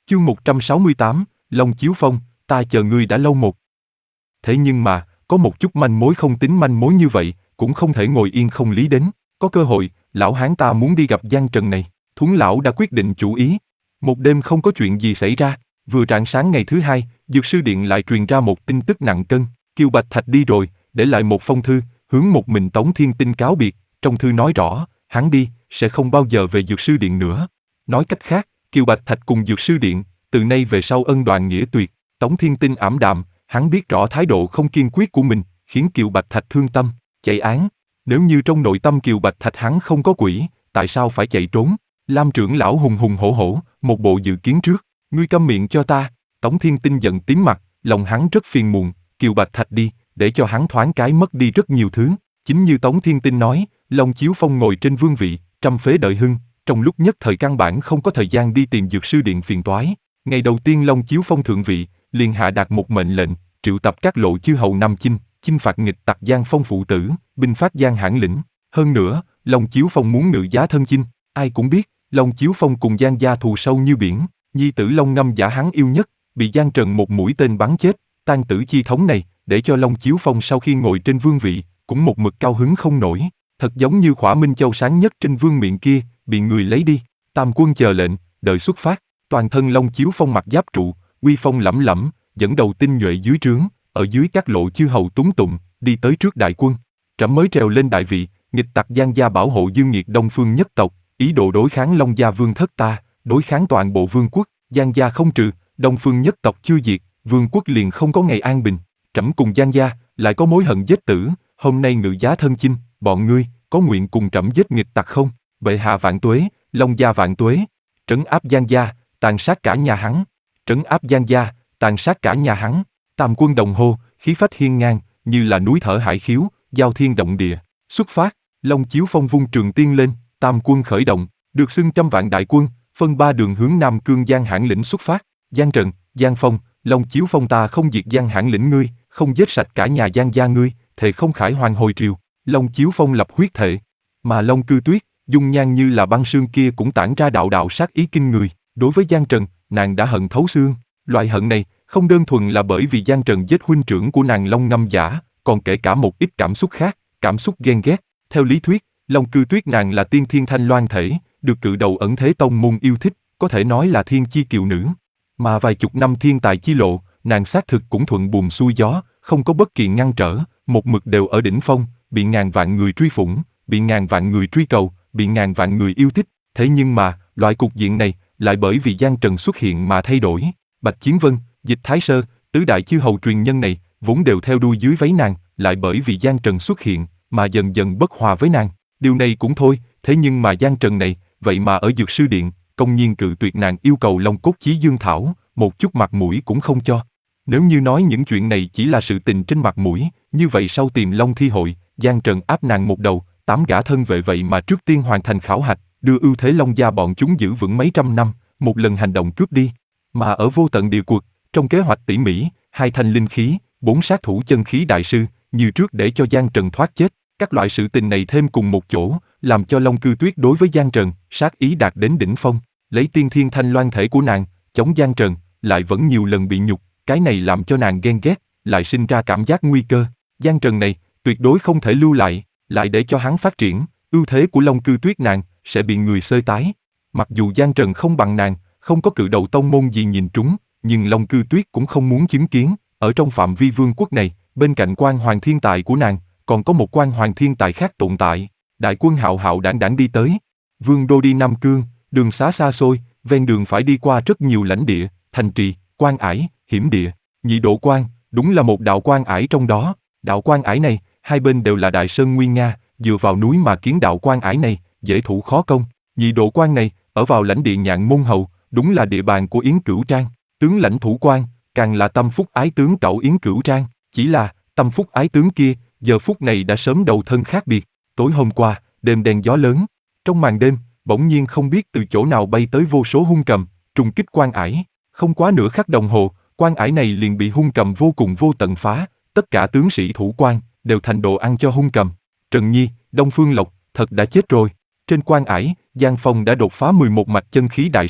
Chương 168, Long Chiếu Phong, ta chờ ngươi đã lâu một. Thế nhưng mà, có một chút manh mối không tính manh mối như vậy, cũng không thể ngồi yên không lý đến. Có cơ hội, lão hán ta muốn đi gặp Giang Trần này. Thuấn lão đã quyết định chủ ý. Một đêm không có chuyện gì xảy ra, vừa rạng sáng ngày thứ hai, Dược sư điện lại truyền ra một tin tức nặng cân. Kiều Bạch Thạch đi rồi, để lại một phong thư, hướng một mình Tống Thiên Tinh cáo biệt. Trong thư nói rõ, hắn đi, sẽ không bao giờ về Dược sư điện nữa. Nói cách khác, Kiều Bạch Thạch cùng Dược sư điện, từ nay về sau ân đoạn nghĩa tuyệt. Tống Thiên Tinh ảm đạm, hắn biết rõ thái độ không kiên quyết của mình, khiến Kiều Bạch Thạch thương tâm, chạy án. Nếu như trong nội tâm Kiều Bạch Thạch hắn không có quỷ, tại sao phải chạy trốn? Lam trưởng lão hùng hùng hổ hổ, một bộ dự kiến trước. Ngươi câm miệng cho ta. Tống Thiên Tinh giận tím mặt, lòng hắn rất phiền muộn. Kiều Bạch Thạch đi, để cho hắn thoáng cái mất đi rất nhiều thứ. Chính như Tống Thiên Tinh nói, Long Chiếu Phong ngồi trên vương vị, trăm phế đợi hưng, trong lúc nhất thời căn bản không có thời gian đi tìm Dược sư điện phiền toái. Ngày đầu tiên Long Chiếu Phong thượng vị, liền hạ đạt một mệnh lệnh, triệu tập các lộ chư hầu Nam Chinh, chinh phạt nghịch tặc Giang Phong phụ tử, binh phát Giang Hãn lĩnh. Hơn nữa, Long Chiếu Phong muốn ngự giá thân chinh. Ai cũng biết, Long Chiếu Phong cùng Giang gia thù sâu như biển. Nhi tử Long Ngâm giả hắn yêu nhất, bị Giang Trần một mũi tên bắn chết. Tang tử chi thống này, để cho Long Chiếu Phong sau khi ngồi trên vương vị, cũng một mực cao hứng không nổi. Thật giống như Khỏa Minh Châu sáng nhất trên vương miện kia, bị người lấy đi. Tam quân chờ lệnh, đợi xuất phát. Toàn thân Long Chiếu Phong mặc giáp trụ, uy phong lẫm lẫm, dẫn đầu tinh nhuệ dưới trướng, ở dưới các lộ chư hầu túng tụng, đi tới trước đại quân. Trẫm mới trèo lên đại vị, nghịch tặc Giang gia bảo hộ dương nghiệt Đông Phương nhất tộc, ý đồ đối kháng Long gia vương thất ta, đối kháng toàn bộ vương quốc. Giang gia không trừ, Đông Phương nhất tộc chưa diệt, vương quốc liền không có ngày an bình. Trẫm cùng Giang gia lại có mối hận giết tử, hôm nay ngự giá thân chinh, bọn ngươi có nguyện cùng trẫm giết nghịch tặc không? Bệ hạ vạn tuế, Long gia vạn tuế. Trấn áp Giang gia, tàn sát cả nhà hắn. Trấn áp Giang gia, tàn sát cả nhà hắn. Tam quân đồng hô, khí phách hiên ngang, như là núi thở hải khiếu, giao thiên động địa. Xuất phát, Long Chiếu Phong vung trường tiên lên, tam quân khởi động, được xưng trăm vạn đại quân, phân ba đường hướng Nam Cương Giang Hãn lĩnh xuất phát. Giang Trần, Giang Phong, Long Chiếu Phong ta không diệt Giang Hãn lĩnh ngươi, không giết sạch cả nhà Giang gia ngươi, thề không khải hoàn hồi triều. Long Chiếu Phong lập huyết thệ, mà Long Cư Tuyết, dung nhan như là băng sương kia cũng tản ra đạo đạo sát ý kinh người. Đối với Giang Trần, nàng đã hận thấu xương. Loại hận này không đơn thuần là bởi vì Giang Trần giết huynh trưởng của nàng Long Ngâm giả, còn kể cả một ít cảm xúc khác, cảm xúc ghen ghét. Theo lý thuyết, Long Cư Tuyết nàng là tiên thiên thanh loan thể, được cự đầu ẩn thế tông môn yêu thích, có thể nói là thiên chi kiều nữ. Mà vài chục năm thiên tài chi lộ, nàng xác thực cũng thuận buồm xuôi gió, không có bất kỳ ngăn trở, một mực đều ở đỉnh phong, bị ngàn vạn người truy phủng, bị ngàn vạn người truy cầu, bị ngàn vạn người yêu thích. Thế nhưng mà, loại cục diện này lại bởi vì Giang Trần xuất hiện mà thay đổi. Bạch Chiến Vân, Dịch Thái Sơ, tứ đại chư hầu truyền nhân này vốn đều theo đuôi dưới váy nàng, lại bởi vì Giang Trần xuất hiện mà dần dần bất hòa với nàng. Điều này cũng thôi, thế nhưng mà Giang Trần này, vậy mà ở Dược sư điện, công nhiên cự tuyệt nàng yêu cầu Long Cốt Chí Dương Thảo, một chút mặt mũi cũng không cho. Nếu như nói những chuyện này chỉ là sự tình trên mặt mũi, như vậy sau tìm Long Thi hội, Giang Trần áp nàng một đầu, 8 gã thân vệ vậy mà trước tiên hoàn thành khảo hạch, đưa ưu thế Long gia bọn chúng giữ vững mấy trăm năm, một lần hành động cướp đi. Mà ở vô tận địa cuộc, trong kế hoạch tỉ mỉ, 2 thanh linh khí, 4 sát thủ chân khí đại sư, như trước để cho Giang Trần thoát chết. Các loại sự tình này thêm cùng một chỗ, làm cho Long Cư Tuyết đối với Giang Trần, sát ý đạt đến đỉnh phong. Lấy tiên thiên thanh loan thể của nàng, chống Giang Trần, lại vẫn nhiều lần bị nhục, cái này làm cho nàng ghen ghét, lại sinh ra cảm giác nguy cơ. Giang Trần này, tuyệt đối không thể lưu lại để cho hắn phát triển, ưu thế của Long Cư Tuyết nàng, sẽ bị người xơi tái. Mặc dù Giang Trần không bằng nàng, không có cự đầu tông môn gì nhìn trúng, nhưng Long Cư Tuyết cũng không muốn chứng kiến, ở trong phạm vi vương quốc này, bên cạnh quan hoàng thiên tài của nàng, còn có một quan hoàng thiên tài khác tồn tại. Đại quân hạo hạo đảng đảng đi tới. Vương đô đi Nam Cương, đường xá xa xôi, ven đường phải đi qua rất nhiều lãnh địa, thành trì, quan ải, hiểm địa. Nhị độ quan, đúng là một đạo quan ải trong đó. Đạo quan ải này, hai bên đều là đại sơn nguy nga, dựa vào núi mà kiến đạo quan ải này, dễ thủ khó công. Nhị độ quan này, ở vào lãnh địa Nhạn Môn Hầu, đúng là địa bàn của Yến Cửu Trang. Tướng lãnh thủ quan, càng là tâm phúc ái tướng cậu Yến Cửu Trang. Chỉ là, tâm phúc ái tướng kia, giờ phút này đã sớm đầu thân khác biệt. Tối hôm qua, đêm đen gió lớn. Trong màn đêm, bỗng nhiên không biết từ chỗ nào bay tới vô số hung cầm, trùng kích quan ải. Không quá nửa khắc đồng hồ, quan ải này liền bị hung cầm vô cùng vô tận phá. Tất cả tướng sĩ thủ quan, đều thành đồ ăn cho hung cầm. Trần Nhi, Đông Phương Lộc, thật đã chết rồi. Trên quan ải, Giang Phong đã đột phá 11 mạch chân khí đại sư,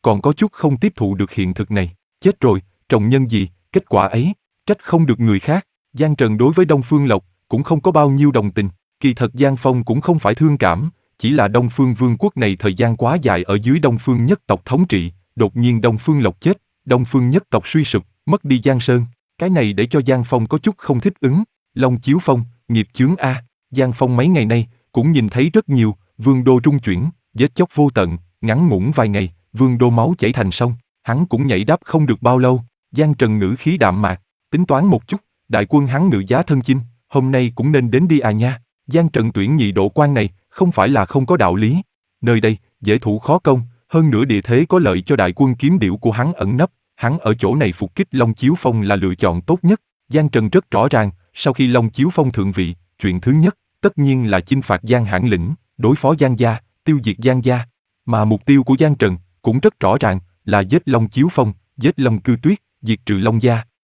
còn có chút không tiếp thụ được hiện thực này. Chết rồi, trồng nhân gì, kết quả ấy, trách không được người khác. Giang Trần đối với Đông Phương Lộc cũng không có bao nhiêu đồng tình. Kỳ thật Giang Phong cũng không phải thương cảm, chỉ là Đông Phương Vương quốc này thời gian quá dài ở dưới Đông Phương nhất tộc thống trị, đột nhiên Đông Phương Lộc chết, Đông Phương nhất tộc suy sụp, mất đi Giang Sơn. Cái này để cho Giang Phong có chút không thích ứng. Long Chiếu Phong, nghiệp chướng a. Giang Phong mấy ngày nay cũng nhìn thấy rất nhiều vương đô trung chuyển, giết chóc vô tận, ngắn ngủn vài ngày, vương đô máu chảy thành sông, hắn cũng nhảy đáp không được bao lâu. Giang Trần ngữ khí đạm mạc, tính toán một chút, đại quân hắn ngự giá thân chinh, hôm nay cũng nên đến đi à nha. Giang Trần tuyển nhị độ quan này, không phải là không có đạo lý. Nơi đây, dễ thủ khó công, hơn nữa địa thế có lợi cho đại quân kiếm điểu của hắn ẩn nấp, hắn ở chỗ này phục kích Long Chiếu Phong là lựa chọn tốt nhất. Giang Trần rất rõ ràng, sau khi Long Chiếu Phong thượng vị, chuyện thứ nhất, tất nhiên là chinh phạt Giang Hãn Lĩnh, đối phó Giang gia, tiêu diệt Giang gia. Mà mục tiêu của Giang Trần cũng rất rõ ràng, là giết Long Chiếu Phong, giết Long Cư Tuyết, diệt trừ Long gia.